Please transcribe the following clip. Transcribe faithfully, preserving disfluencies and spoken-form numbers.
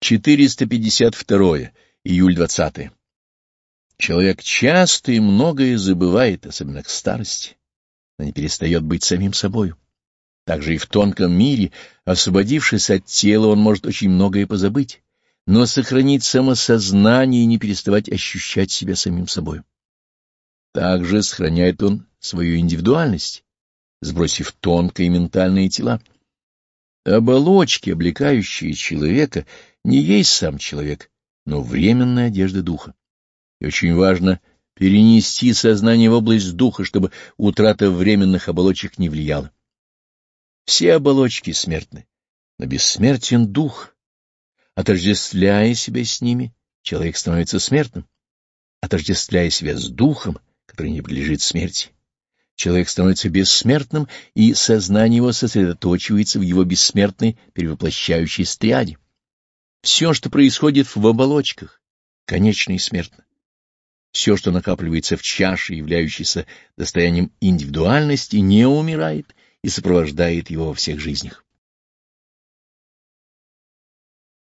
четыреста пятьдесят второе. Июль двадцатое. Человек часто и многое забывает, особенно к старости, но не перестает быть самим собою. Также и в тонком мире, освободившись от тела, он может очень многое позабыть, но сохранить самосознание и не переставать ощущать себя самим собою. Также сохраняет он свою индивидуальность, сбросив тонкие ментальные тела. Оболочки, облекающие человека, не есть сам человек, но временная одежда духа. И очень важно перенести сознание в область духа, чтобы утрата временных оболочек не влияла. Все оболочки смертны, но бессмертен дух. Отождествляя себя с ними, человек становится смертным. Отождествляя себя с духом, который не подлежит смерти, человек становится бессмертным, и сознание его сосредоточивается в его бессмертной перевоплощающей стриаде. Все, что происходит в оболочках, конечно и смертно. Все, что накапливается в чаше, являющейся достоянием индивидуальности, не умирает и сопровождает его во всех жизнях.